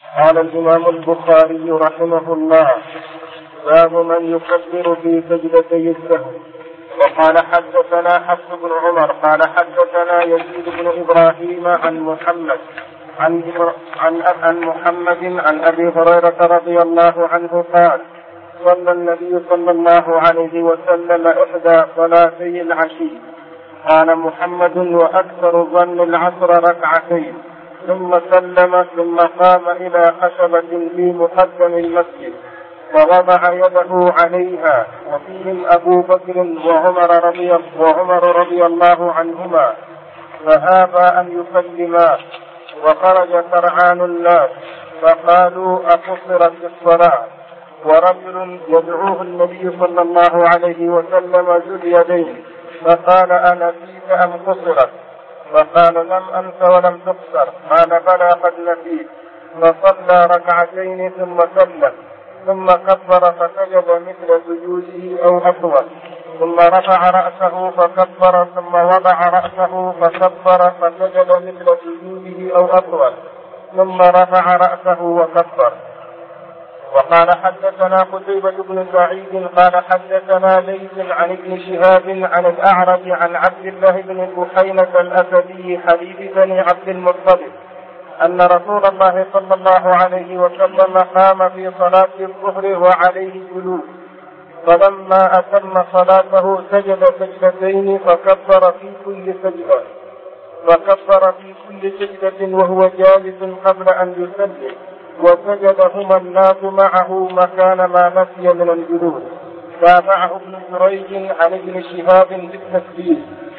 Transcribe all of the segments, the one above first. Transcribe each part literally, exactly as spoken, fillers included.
قال الإمام البخاري رحمه الله: باب من يكبر في سجدتي السهو. وقال حدثنا حفص بن عمر قال حدثنا يزيد بن إبراهيم عن محمد عن, عن, عن محمد عن أبي هريرة رضي الله عنه قال: صلى النبي صلى الله عليه وسلم إحدى صلاتي العشي. قال محمد: وأكثر ظن العصر ركعتين، ثم سلم ثم قام إلى خشبة في مقدم المسجد ووضع يده عليها، وفيهم أبو بكر وعمر رضي, وعمر رضي الله عنهما، فآبى أن يسلما، وخرج سرعان الناس فقالوا: أقصرت الصلاة؟ ورجل يدعوه النبي صلى الله عليه وسلم ذو اليدين، فقال: أنسيت أم قصرت؟ فقال: لم أنس ولم تقصر. قال: بلى قد نسيت. فصلى ركعتين ثم سلم، ثم كبر فسجد مثل سجوده أو أطول، ثم رفع رأسه فكبر، ثم وضع رأسه فكبر فسجد مثل سجوده أو أطول، ثم رفع رأسه وكبر. وقال حدثنا قتيبة بن سعيد قال حدثنا ليث عن ابن شهاب عن الأعرج عن عبد الله بن بحينة الأسدي حديث بني عبد المطلب أن رسول الله صلى الله عليه وسلم قام في صلاة الظهر وعليه جلوس، فلما أتم صلاته سجد سجدتين فكبر في كل سجدة فكبر في كل سجدة وهو جالس قبل أن يسلم، وسجدهما الناس معه مكان ما نسي من الجلوس. تابعه ابن جريج عن ابن شهاب بالتسبيح.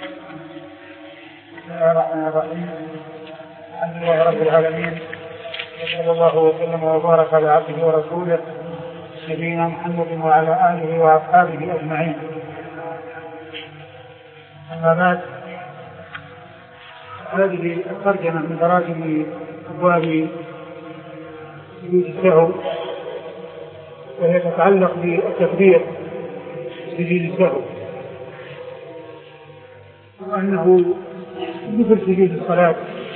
بسم الله الرحمن الرحيم. الحمد لله رب العالمين، وصلى الله وسلم وبارك على عبده ورسوله نبينا محمد وعلى آله وأصحابه أجمعين. أما بعد، هذه الترجمة من تراجم أبواب سجود السهو، وهي تتعلق بالتكبير سجود السهو، وأنه مثل سجود الصلاة،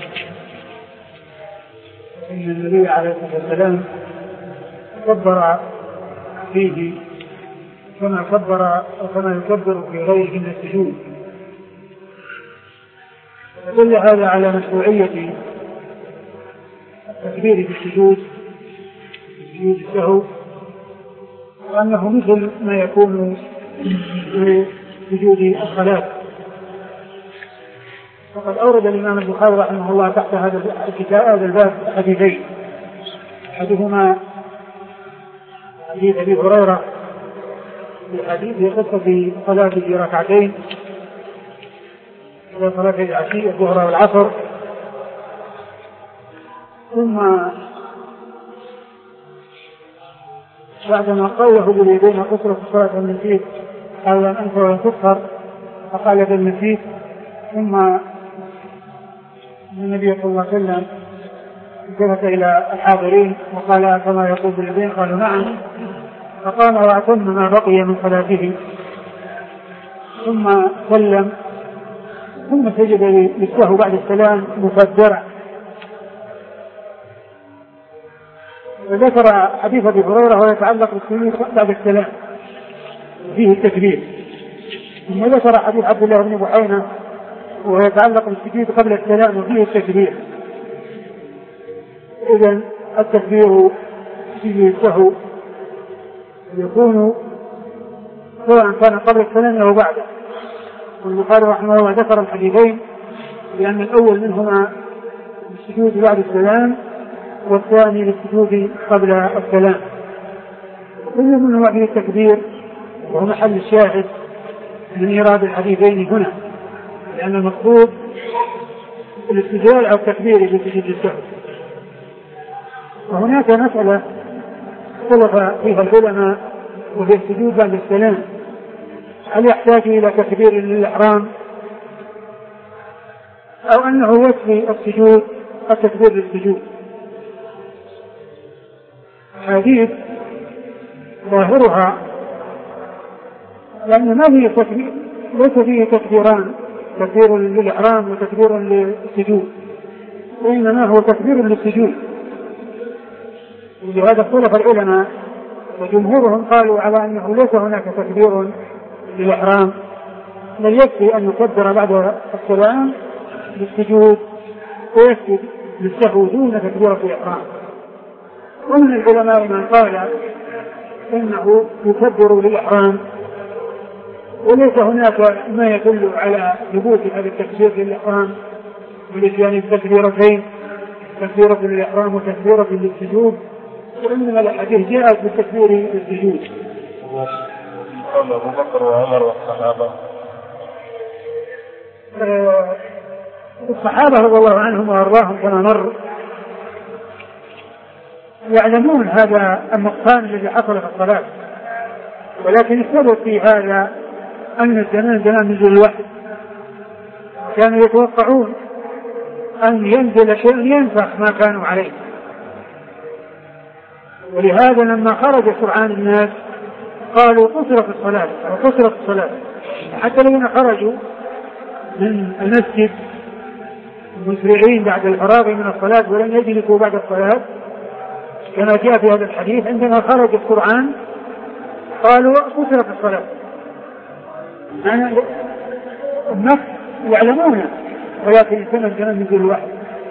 إن النبي عليه الصلاة والسلام كبر فيه كما كبر وكما يكبر في غيره من السجود. يدل هذا على مشروعية التكبير في السجود سجود السهو، وأنه مثل ما يكون في سجود الصلاة. وقد أورد الإمام البخاري رحمه الله تحت هذا الكتاب هذا الباب حديثين، أحدهما حديث أبي هريرة في حديث قصة صلاة ركعتين إلى صلاة العشي الظهر والعصر، ثم بعدما قوله باليدين قصرت الصلاة والنسيت قال: لم أنت ولم تقصر؟ فقال: بل نسيت. ثم النبي صلى الله عليه وسلم التفت إلى الحاضرين وقال: كما يقول باليدين؟ قالوا: نعم. فقام وأتم ما بقي من صلاته، ثم سلم، ثم سجد للسهو بعد السلام مكبرا. وذكر حديث أبي هريرة ويتعلق بالسجود بعد السلام فيه التكبير، ثم ذكر حديث عبد الله بن بحينة ويتعلق بالسجود قبل السلام وفيه التكبير. إذن التكبير في السهو يكون سواء كان قبل السلام أو بعده. والبخاري رحمه الله ذكر الحديثين لأن الأول منهما السجود بعد السلام، والثاني للسجود قبل السلام. كل منهما فيه التكبير، وهو محل الشاهد من إيراد الحديثين هنا، لأن المقصود الاستدلال على التكبير في سجود السهو. وهناك مسألة اختلف فيها العلماء وهي السجود بعد السلام، هل يحتاج إلى تكبير للإحرام أو أنه يكفي السجود التكبير للسجود؟ حديث ظاهرها لأن ما فيه تكبير، ليس فيه تكبيران، تكبير للإحرام وتكبير للسجود، وإنما هو تكبير للسجود. ولهذا اختلف العلماء، وجمهورهم قالوا على أنه ليس هناك تكبير للإحرام، بل يكفي أن يكبر بعد السلام للسجود ويسجد للسهو دون تكبيرة الإحرام. ومن العلماء من قال إنه يكبر للإحرام، وليس هناك ما يدل على ثبوت هذا التكبير للإحرام ولجانب تكبيرتين، تكبيرة للإحرام وتكبيرة للسجود، وإنما الحديث جاءت بالتكبير للسجود. قال أبو بكر وعمر والصحابة. أه الصحابة رضي الله عنهم وأرضاهم كما مر يعلمون هذا النقصان الذي حصل في الصلاة، ولكن السبب في هذا أن الزمان زمان نزول الوحي، كانوا يتوقعون أن ينزل شيء ينفخ ما كانوا عليه، ولهذا لما خرج سرعان الناس قالوا قصرت الصلاة أو قصرت الصلاة، حتى الذين خرجوا من المسجد مسرعين بعد الفراغ من الصلاة ولم يجلسوا بعد الصلاة كما جاء في هذا الحديث، عندما خرج السرعان قالوا قصرت الصلاة. يعني الناس يعلمون، ولكن الزمن زمن نزول الوحي.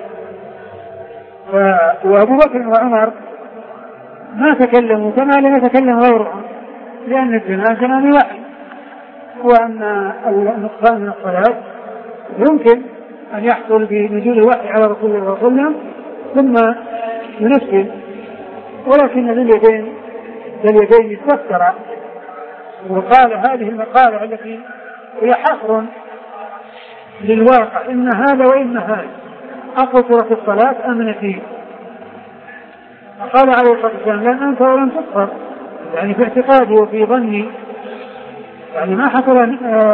وأبو بكر وعمر ما تكلموا كما لم يتكلم غيرهم، لأن الزمان زمان الوحي، وأن النقصان من الصلاة يمكن أن يحصل بنزول الوحي على رسول الله صلى الله عليه وسلم ثم ينفذ، ولكن ذي اليدين ذي اليدين تفسر وقال هذه المقالة التي هي حصر للواقع، إن هذا وإن هذا أقصر في الصلاة أم نسيت. فقال عليه الصلاة والسلام لن أنسى ولن تكفر، يعني في اعتقادي وفي ظني، يعني ما حصل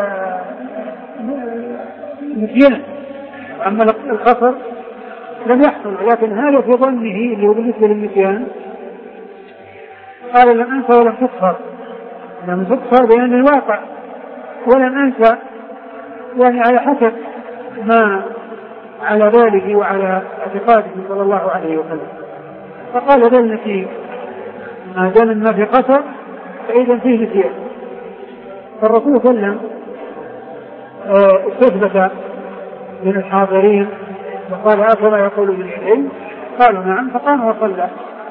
نسينا، أما القصر لم يحصل، ولكن هذا في ظنه اللي هو بالنسبة للنسيان. قال لن أنسى ولن تكفر، لم تكفر بأن الواقع، ولن أنسى يعني على حسب ما على ذلك وعلى اعتقاده صلى الله عليه وسلم. فقال ذل نسيت، ما دام ما في قصر فإذا فيه نسيان. فالرسول صلى الله عليه وسلم استثبت من الحاضرين وقال أكما يقول باليدين، قالوا نعم، فقام وصلى.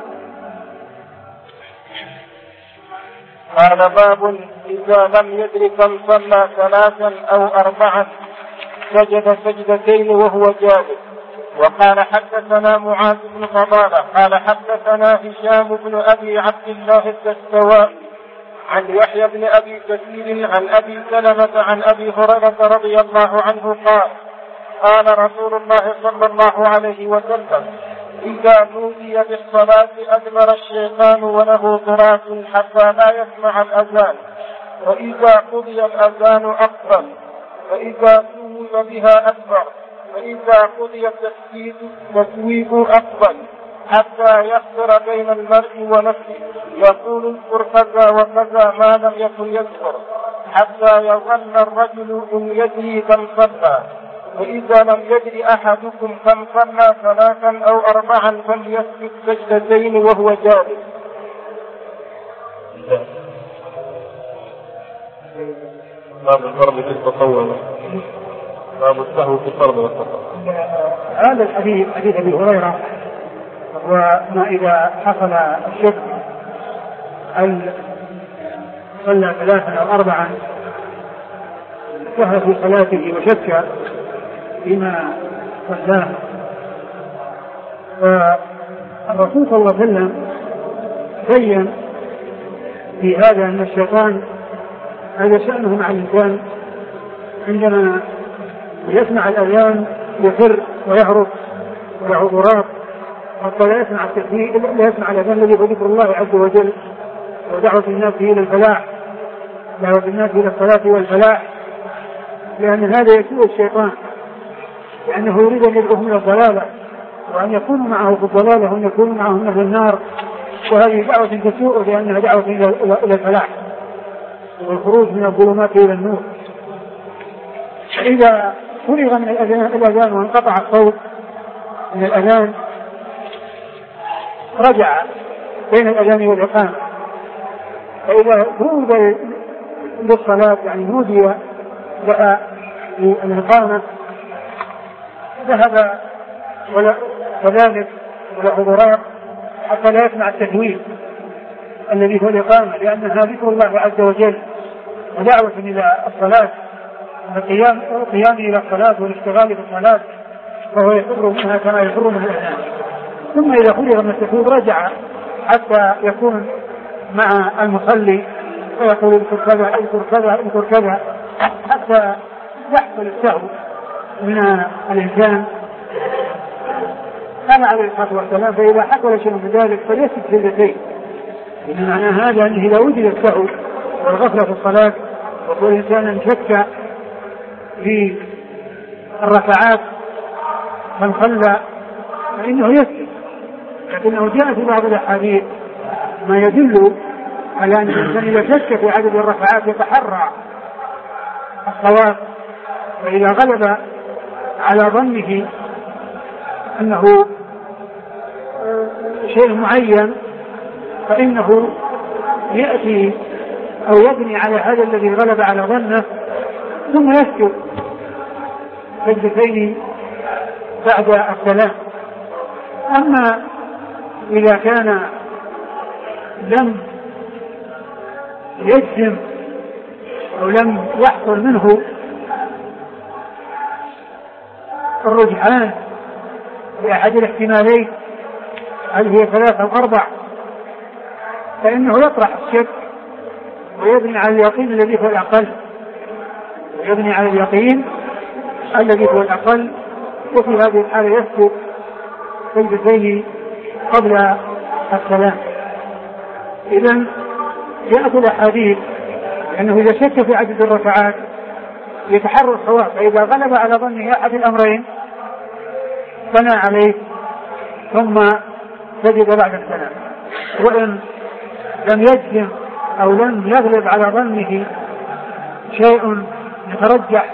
قال باب إذا لم يدر كم صلى ثلاثا أو أربعا سجد سجدتين وهو جالس. وقال حدثنا معاذ بن فضالة قال حدثنا هشام بن أبي عبد الله الدستوائي عن يحيى بن أبي كثير عن أبي سلمة عن أبي هريرة رضي الله عنه قال قال رسول الله صلى الله عليه وسلم إذا نودي بالصلاة أدبر الشيطان وله ضراط حتى لا يسمع الأذان، وإذا قضي الأذان أقبل، فإذا سوي بها أدبر، فإذا قضي التسويق تسويق أقبل، حتى يخسر بين المرء ونفسه يقول اذكر كذا وكذا ما لم يكن يذكر، حتى يظن الرجل إن يدري كم صلى، وإذا لم يدري أحدكم كم صلى ثلاثا أو أربعا فليسجد سجدتين وهو جالس. باب الفرض في التطوع، باب السهو في الفرض والتطوع. هذا الحديث حديث أبي هريرة، وما إذا حصل الشك هل صلى ثلاثا أو أربعا وهو في صلاته وشك فيما صلاه. والرسول صلى الله عليه وسلم بين في هذا أن الشيطان هذا شأنه مع الإنسان، عندما يسمع الأذان يفر ويهرب وله ضراط حتى لا يسمع التكبير، لا يسمع الأذان الذي هو ذكر الله عز وجل ودعوة الناس إلى الفلاح، دعوة الناس إلى الصلاة والفلاح، لأن هذا يسوء الشيطان، لأنه يريد أن يدعوهم إلى الضلالة وأن يكونوا معه في الضلالة وأن يكونوا معهم في النار، وهذه دعوة تسوء لأنها دعوة إلى الفلاح والخروج من الظلمات إلى النور. إذا فرغ من الأذان وانقطع الصوت من الأذان رجع بين الأذان والإقامة. فإذا نودي للصلاة يعني نودي لها للإقامة ذهب وذلك ولا حضورات حتى لا يسمع التدوين الذي هو الإقامة، لأنها ذكر الله عز وجل ودعوة إلى الصلاة والقيام القيام إلى الصلاة والاشتغال بالصلاة، فهو يفر منها كما يفر من الأذان. ثم إذا فرغ من التشهد رجع حتى يكون مع المصلي ويقول اذكر كذا اذكر كذا اذكر كذا حتى يحصل السهو من الإنسان. قال عليه الصلاة والسلام فإذا حصل شيء من ذلك فليسجد سجدتين. إن معنى هذا أنه إذا وجد السهو والغفلة في الصلاة وكل إنسان شك في الركعات من خلى فإنه يسجد. لكنه جاء في بعض الأحاديث ما يدل على أن الإنسان إذا شك في عدد الركعات يتحرى الصواب، وإذا غلب على ظنه أنه شيء معين فإنه يأتي أو يبني على هذا الذي غلب على ظنه ثم يسجد سجدتين بعد السلام. أما إذا كان لم يجزم أو لم يحصل منه الرجحان بأحد الاحتمالين هل هي ثلاثة أو أربع فإنه يطرح الشك ويبني على اليقين الذي هو الأقل ويبني على اليقين الذي هو الأقل وفي هذه الحالة يسجد سجدتين قبل السلام. إذن جاءت الأحاديث أنه إذا شك في عدد الركعات يتحرى الصواب، فإذا غلب على ظنه أحد الأمرين بنى عليه ثم سجد بعد السلام. وإن لم يجزم أو لم يغلب على ظنه شيء يترجح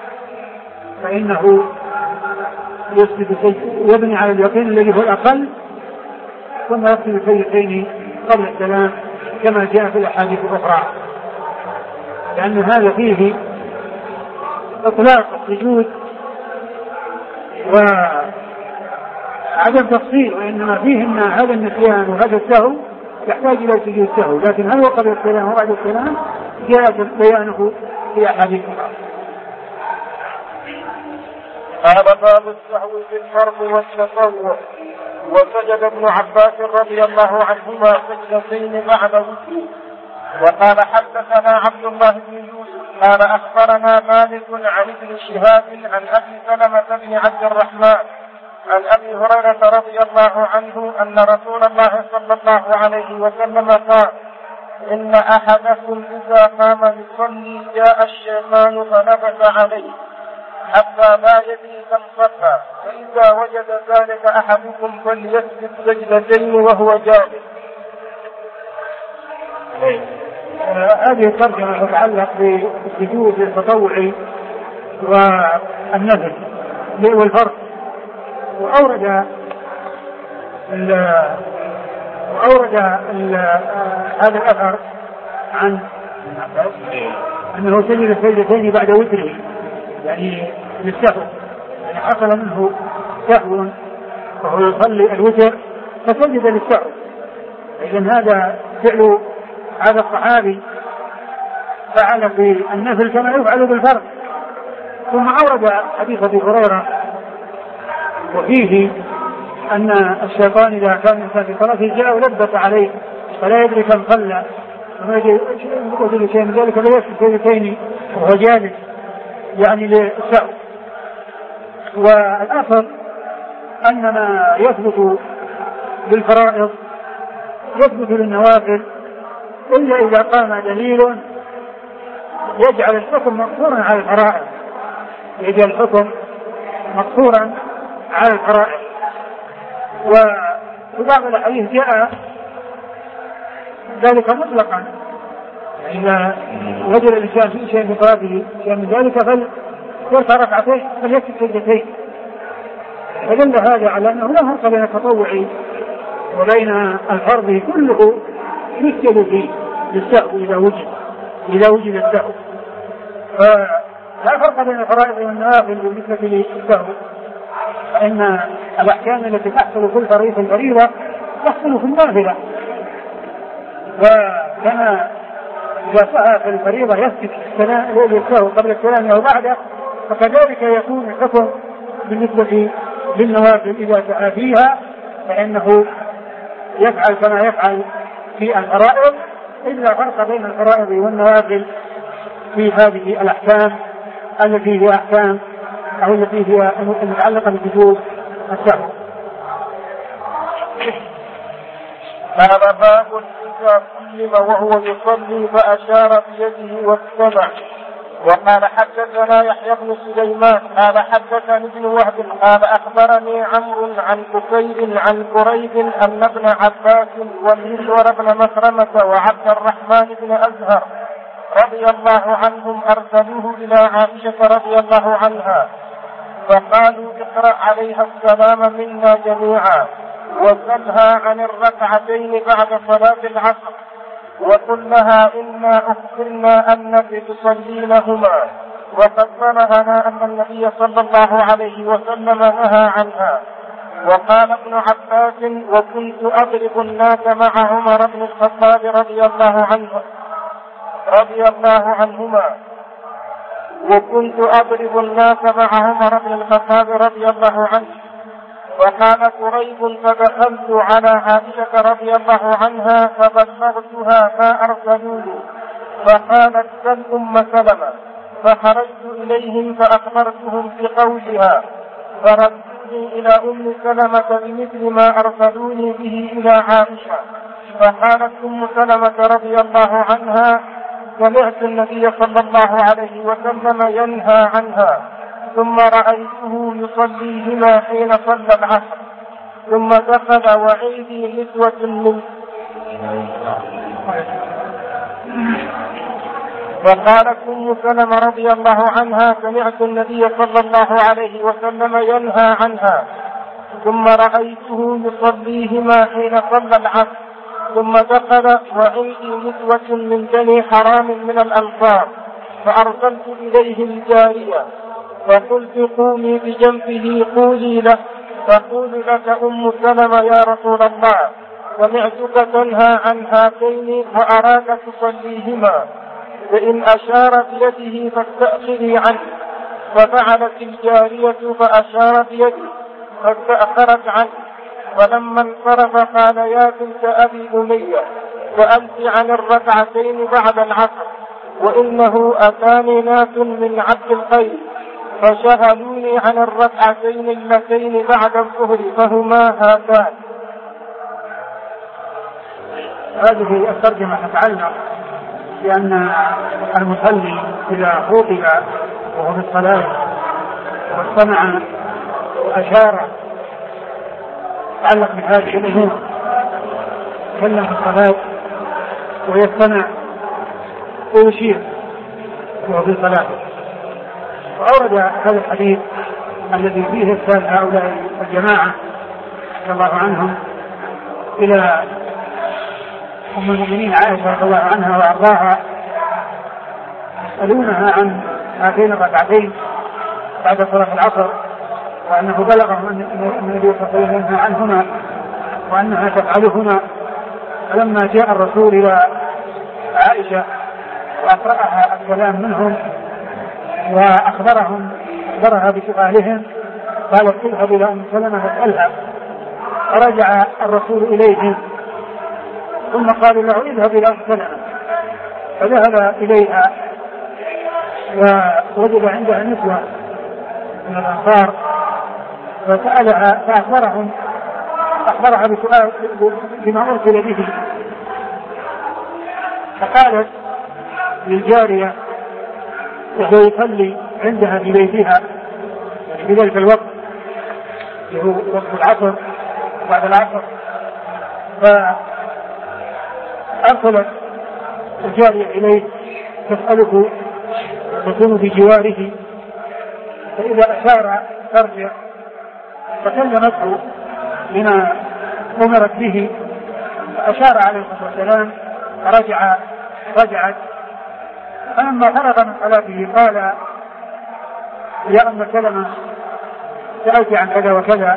فإنه يسجد يبني على اليقين الذي هو الأقل ثم يسجد سجدتين قبل السلام كما جاء في الأحاديث الأخرى، لأن هذا فيه إطلاق السجود وعدم تفصيل، وإنما فيه أن هذا النسيان وهذا السهو يحتاج إلى سجود سهو، لكن هل هو قبل السلام وبعد السلام جاء بيانه في أحاديث أخرى. هذا باب السهو في الفرض والتطوع. وسجد ابن عباس رضي الله عنهما سجدتين بعد وتره. وقال حدثنا عبد الله بن يوسف قال أخبرنا مالك عن ابن شهاب عن أبي سلمة بن عبد الرحمن عن أبي هريرة رضي الله عنه أن رسول الله صلى الله عليه وسلم قال إن أحدكم إذا قام يصلي جاء الشيطان فنبت عليه حتى لا يدري كم صلى، فإذا وجد ذلك أحدكم فليسجد سجدتين وهو جالس. هذه الترجمة تتعلق بالسجود التطوعي والنفل والفرض. وأورد وأورد هذا الأثر عن أنه سجد السجدتين بعد وتره يعني للسهو، يعني حصل منه سهو وهو يصلي الوتر فسجد للسهو. إذن هذا فعل هذا الصحابي فعل بالنفل كما يفعل بالفرض. ثم أورد حديث أبي هريرة وفيه أن الشيطان إذا كان الإنسان في صلاته جاء ولبس عليه فلا يدري كم صلى وما يدري شيء من ذلك لا يسجد سجدتين وهو جالس يعني للسهو. والأصل أن ما يثبت بالفرائض يثبت للنوافل إلا إذا قام دليل يجعل الحكم مقصورا على الفرائض يجعل الحكم مقصورا على الفرائض. وفي بعض الأحاديث جاء ذلك مطلقا، إذا وجد الإنسان في شيء من صلاته شيء من ذلك فليركع ركعتين فليسجد سجدتين. فدل هذا على أنه لا فرق بين التطوع وبين الفرض كله يسجد فيه للسهو إذا وجد إذا وجد السهو. فلا فرق بين الفرائض والنوافل بالنسبة للسهو، فإن الأحكام التي تحصل في الفريضة الفريضة تحصل في النافلة، وكما إذا سهى في الفريضة يسجد للسهو قبل السلام أو بعده، فكذلك يكون الحكم بالنسبة للنوافل إذا سعى فيها، فإنه يفعل كما يفعل في الفرائض، إلا فرق بين الفرائض والنوافل في هذه الأحكام التي هي أحكام أو التي هي المتعلقة بوجوب السهو. هذا باب إذا كلم وهو يصلي فأشار بيده واستمع. وقال حدثنا يحيى بن سليمان قال حدثني ابن وهب قال أخبرني عمرو عن بكير عن كريب أن ابن عباس والمسور بن مخرمة وعبد الرحمن بن أزهر رضي الله عنهم أرسلوه إلى عائشة رضي الله عنها فقالوا اقرأ عليها السلام منا جميعا وسلها عن الركعتين بعد صلاة العصر وقل لها إنا أخبرنا أنك تصلينهما وقد بلغنا أن النبي صلى الله عليه وسلم نهى عنها. وقال ابن عباس وكنت أضرب الناس مع عمر بن الخطاب رضي الله عنه رضي الله عنهما وكنت أضرب الناس مع عمر بن الخطاب رضي الله عنه. وقال كريب فدخلت على عائشة رضي الله عنها فبلغتها ما أرسلوني فقالت سل أم سلمة فخرجت إليهم فأخبرتهم بقولها فردوني إلى أم سلمة بمثل ما أرسلوني به إلى عائشة. فقالت أم سلمة رضي الله عنها سمعت النبي صلى الله عليه وسلم ينهى عنها ثم رأيته يصليهما حين صلى العصر ثم دخل وعيدي نسوة من وقالت أم سلمة رضي الله عنها سمعت النبي صلى الله عليه وسلم ينهى عنها ثم رأيته يصليهما حين صلى العصر ثم دخل وعيدي نسوة من بني حرام من الأنصار فأرسلت إليه الجارية فقلت قومي بجنبه قولي له تقول لك أم سلمة يا رسول الله سمعتك تنهى عن هاتين وأراك تصليهما فإن أشار بيده فاستأخري عنه. ففعلت الجارية فأشار بيده فاستأخرت عنه. فلما انصرف قال يا بنت أبي أمية سألت عن الركعتين بعد العصر وإنه أتاني ناس من عبد القيس فشغلوني عن الركعتين اللتين بعد الظهر فهما هاتان. هذه الترجمة تتعلق بأن المصلي إذا خطب وهو في الصلاة واستمع وأشار يتعلق بهذه الأمور يتكلم في الصلاة ويستمع ويشير وهو في صلاته. وأورد هذا الحديث الذي فيه إرسال هؤلاء الجماعة رضي الله عنهم إلى أم المؤمنين عائشة رضي الله عنها وأرضاها يسألونها عن هاتين الركعتين بعد صلاة العصر وأنه بلغهم أن النبي صلى الله عليه وسلم ينهى عنهما وأنها تفعلهما. فلما جاء الرسول إلى عائشة وأقرأها الكلام منهم وأخبرهم أخبرها بسؤالهم قالت اذهب إلى أم سلمة فاسألها. فرجع الرسول إليهم ثم قالوا له اذهب إلى أم سلمة فذهب إليها ووجد عندها نسوة من الأنصار فسألها فأخبرهم أخبرها بسؤال بما أرسل به. فقالت للجارية وهو يصلي عندها في بيتها في ذلك الوقت اللي هو وقت العصر بعد العصر فأرسلت الجارية إليه تسأله تكون بجواره فإذا أشار ترجع فكلمته بما أمرت به أشار عليه الصلاة والسلام رجع رجعت. فلما فرغ من صلاته قال يا أم سلمة سألت عن كذا وكذا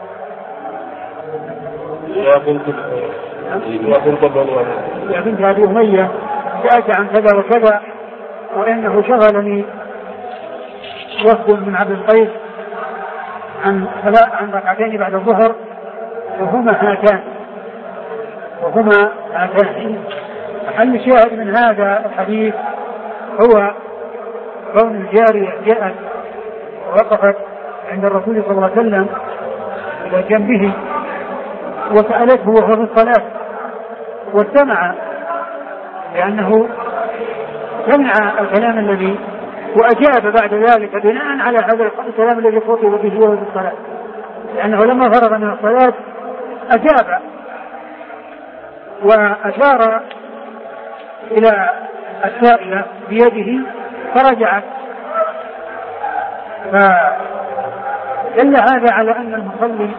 يا بنت يا بنت يا بنت أبي أمية سألت عن كذا وكذا وإنه شغلني وفد من عبد القيس عن عن ركعتين بعد الظهر وهما هاتان وهما هاتان. محل الشاهد من هذا الحديث هو كون الجارية جاءت ووقفت عند الرسول صلى الله عليه وسلم إلى جنبه وسألته وهو في الصلاة واستمع لأنه سمع الكلام الذي وأجاب بعد ذلك بناء على هذا الكلام الذي خطب به وهو في الصلاة، لأنه لما فرغ من الصلاة أجاب وأشار إلى السائلة بيده فرجعت. فدل هذا على أن المصلي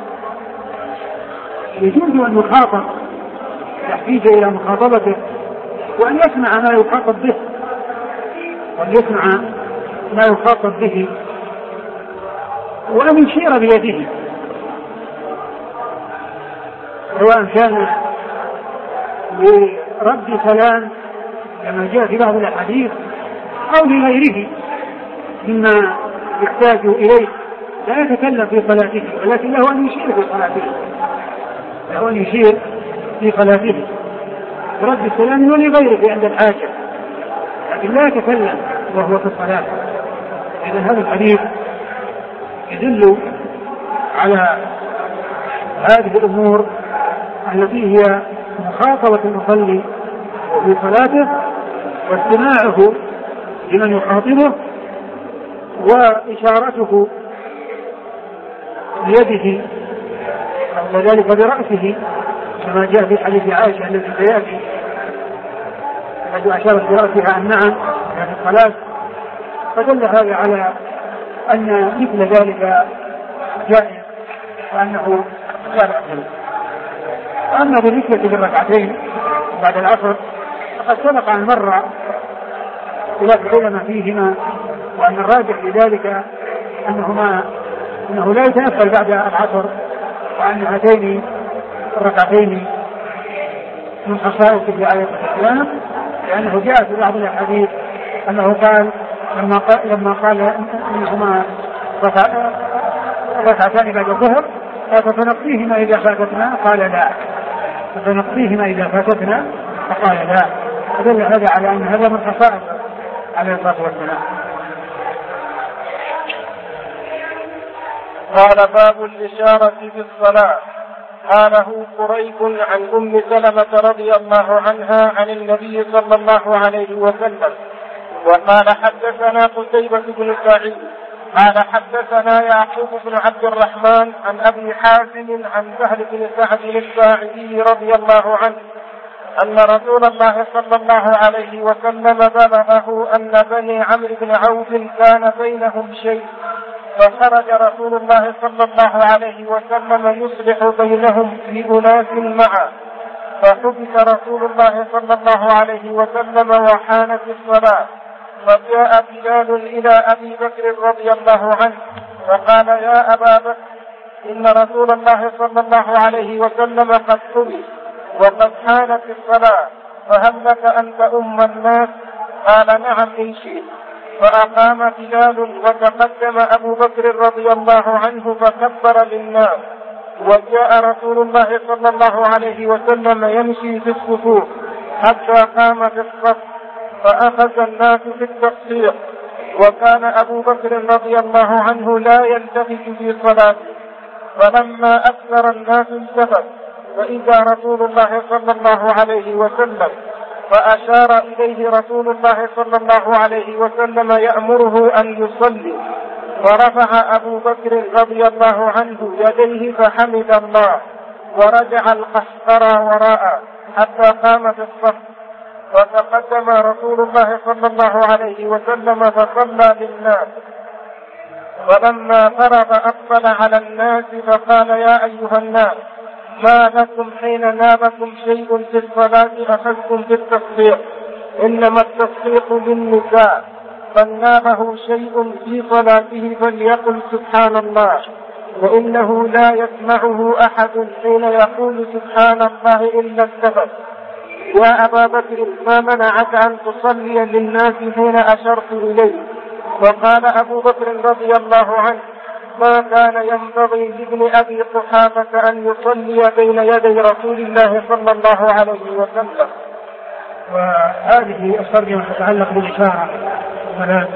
يجوز أن يخاطب يحتاج إلى مخاطبته وأن يسمع ما يخاطب به وأن يسمع ما يخاطب به وأن يشير بيده سواء كان لرد سلام كما جاء في بعض الأحاديث أو لغيره مما يحتاج إليه لا يتكلم في صلاته ولكن له أن يشير في صلاته له أن يشير في صلاته برد السلام ولغيره عند الحاجة لكن لا يتكلم وهو في الصلاة. إذن هذا الحديث يدل على هذه الأمور التي هي مخاطبة المصلي في صلاته واستماعه لمن يخاطبه وإشارته بيده أو ذلك برأسه كما جاء في حديث عائشة الذي سيأتي الذي أشارت برأسها أن نعم في الصلاة. فدل هذا على أن مثل ذلك جائز وأنه لا بأس به. أما بالنسبة للركعتين بعد العصر فقد سبق أن مر خلاف العلماء فيهما وأن الراجح لذلك أنهما أنه لا يتنفل بعد العصر وأن هاتين الركعتين من خصائص في آية الإسلام لأنه جاء في بعض الأحاديث أنه قال لما قال, لما قال إنهما ركعتان بعد الظهر فتنقضيهما إذا فاتتنا قال لا فتنقضيهما إذا فاتتنا فقال لا. فدل هذا على أن هذا من خصائص عليه الصلاة والسلام. قال باب الإشارة في الصلاة. قاله قريب عن أم سلمة رضي الله عنها عن النبي صلى الله عليه وسلم. وقال حدثنا قتيبة بن سعيد قال حدثنا يعقوب بن عبد الرحمن عن أبي حازم عن سهل بن سعد الساعدي رضي الله عنه أن رسول الله صلى الله عليه وسلم بلغه أن بني عمرو بن عوف كان بينهم شيء فخرج رسول الله صلى الله عليه وسلم يصلح بينهم في أناس معه فحبس رسول الله صلى الله عليه وسلم وحانت الصلاة فجاء بلال إلى أبي بكر رضي الله عنه فقال يا أبا بكر إن رسول الله صلى الله عليه وسلم قد حبس وقد حانت الصلاة فهل لك أن تؤم الناس؟ قال نعم إن شئت. فأقام بلال وتقدم أبو بكر رضي الله عنه فكبر للناس وجاء رسول الله صلى الله عليه وسلم يمشي في الصفوف حتى قام في الصف فأخذ الناس في التقصير وكان أبو بكر رضي الله عنه لا يلتفت في صلاته فلما أكثر الناس التفت وإذا رسول الله صلى الله عليه وسلم فأشار إليه رسول الله صلى الله عليه وسلم يأمره أن يصلي ورفع أبو بكر رضي الله عنه يديه فحمد الله ورجع القحقرى وراءه حتى قام في الصف وتقدم رسول الله صلى الله عليه وسلم فصلى بالناس ولما فرغ أقبل على الناس فقال يا أيها الناس ما لكم حين نابكم شيء في الصلاة أخذتم بالتصفيق؟ إنما التصفيق بالنساء، من نابه شيء في صلاته فليقل سبحان الله، وإنه لا يسمعه أحد حين يقول سبحان الله إلا التفت. يا أبا بكر ما منعك أن تصلي للناس حين أشرت إليه؟ وقال أبو بكر رضي الله عنه ما كان ينبغي لابن أبي قحافة أن يصلي بين يدي رسول الله صلى الله عليه وسلم. وهذه الترجمة تتعلق بالإشارة والصلاة،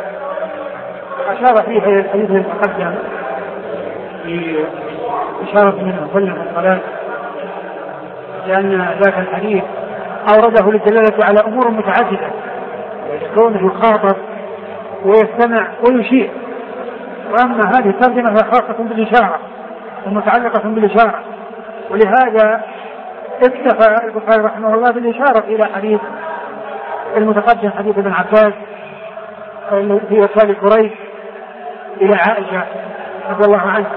أشار فيها الحديث المقدم في إشارة من وسلم الصلاة، لأن ذاك الحديث أورده للدلالة على أمور متعددة، كونه يخاطب ويستمع ويشير. وأما هذه الترجمة خاصة بالإشارة ومتعلقة بالإشارة، ولهذا اكتفى البخاري رحمه الله بالإشارة إلى حديث المتقدم حديث ابن عباس في وسائل قريش إلى عائشة رضي الله عنها،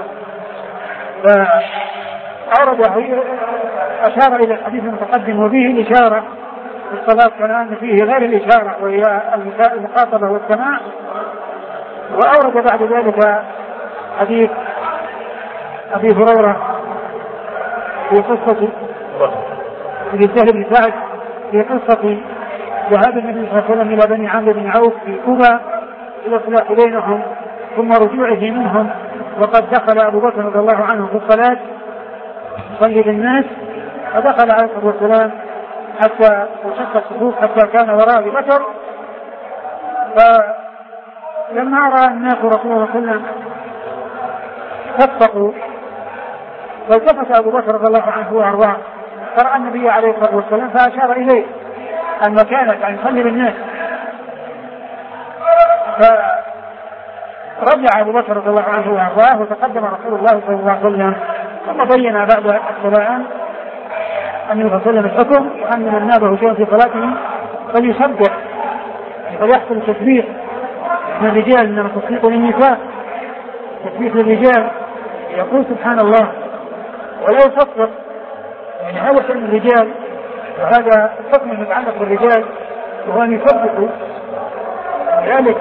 فأورد أشار إلى الحديث المتقدم وفيه الإشارة في الصلاة كان فيه غير الإشارة وهي المخاطبة والسماع. وأورد بعد ذلك حديث أبي هريرة في قصة في سهل بن سعد في قصة ذهاب النبي صلى الله عليه وسلم إلى بني عمرو بن عوف في كوبا إلى الصلاة بينهم ثم رجوعه منهم، وقد دخل أبو بكر رضي الله عنه في الصلاة يصلي بالناس، فدخل عليه الصلاة والسلام حتى وشق الصفوف حتى كان وراء أبي بكر، فلما رأى الناس رسول الله صلى الله عليه وسلم صفقوا، فالتفت أبو بكر رضي الله عنه وأرضاه فرأى النبي عليه الصلاة والسلام فأشار إليه أن مكانك أن يصلي بالناس، فرجع أبو بكر رضي الله عنه وأرضاه وتقدم رسول الله صلى الله عليه وسلم، ثم بين بعد السلام أن يفصل الحكم وأن من نابه شيء في صلاته فليسبح فليحصل التسبيح من الرجال، إنما التصفيق للنساء، تسبيح للرجال يقول سبحان الله ولا يصفق، يعني هذا شيء من الرجال، وهذا الحكم المتعلق بالرجال وهو أن يسبحوا. ذلك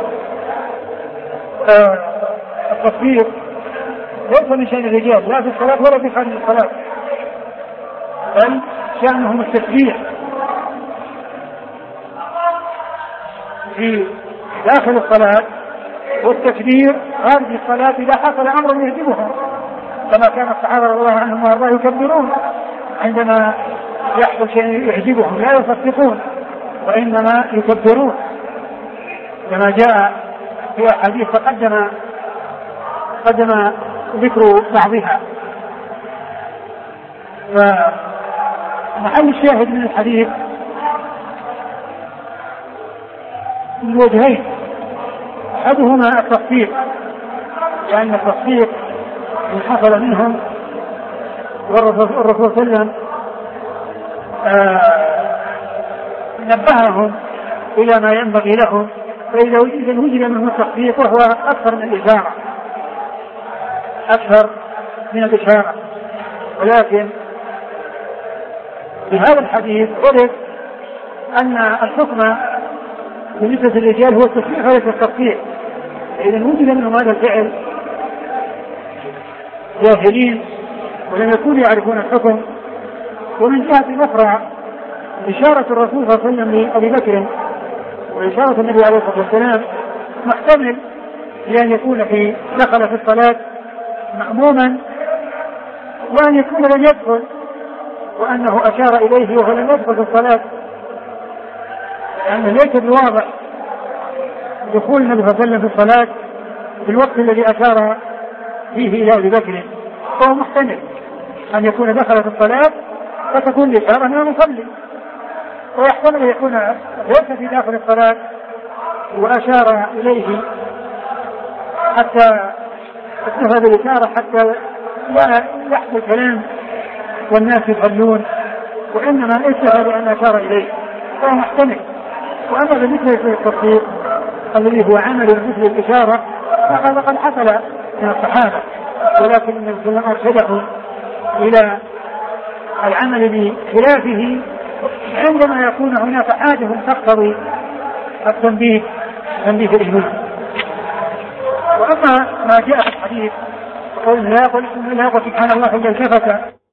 آه التصفيق ليس من شأن الرجال لا في الصلاة ولا في خارج الصلاة، بل شأنهم التسبيح في داخل الصلاة والتكبير خارج الصلاة إذا حصل أمر يهدمهم، كما كان الصحابة رضي الله عنهم وأرضاه يكبرون عندما يحصل شيء يعجبهم، لا يصفقون وإنما يكبرون كما جاء في أحاديث فقدم قدم ذكر بعضها. ومحل الشاهد من الحديث من وجهين، أحدهما التصفيق، لأن التصفيق من حصل منهم والرسول صلى الله عليه وسلم نبههم إلى ما ينبغي لهم، فإذا وجد منهم التصفيق وهو أكثر من الإشارة أكثر من الإشارة. ولكن في هذا الحديث ورد أن الحكم بالنسبة للرجال هو التصفيق وليس التصفيق، إذا وجد منهم هذا الفعل جاهلين ولم يكونوا يعرفون الحكم. ومن جهة أخرى إشارة الرسول صلى الله عليه وسلم لأبي بكر وإشارة النبي عليه الصلاة والسلام محتمل لأن يكون في دخل في الصلاة مأموما وأن يكون لم يدخل وأنه أشار إليه وهو لم يدخل في الصلاة، لأنه ليس بواضح دخول النبي صلى الله عليه وسلم في الصلاة في الوقت الذي أشار فيه إلى أبي بكر، فهو محتمل أن يكون دخل في الصلاة فتكون الإشارة أنه مصلي، ويحتمل أن يكون ليس في داخل الصلاة وأشار إليه حتى اكتفى بالإشارة حتى لا يحصل كلام والناس يصلون، وإنما اكتفى بأن أشار إليه، فهو محتمل. وأما بالنسبة للتصفيق الذي هو عمل مثل الإشارة فهذا قد حصل من الصحابة، ولكن النبي صلى الله عليه وسلم أرشده إلى العمل بخلافه عندما يكون هناك حاجة تقتضي التنبيه تنبيه الإهمال. وأما ما جاء في الحديث قل لا يقول سبحان الله إذا التفت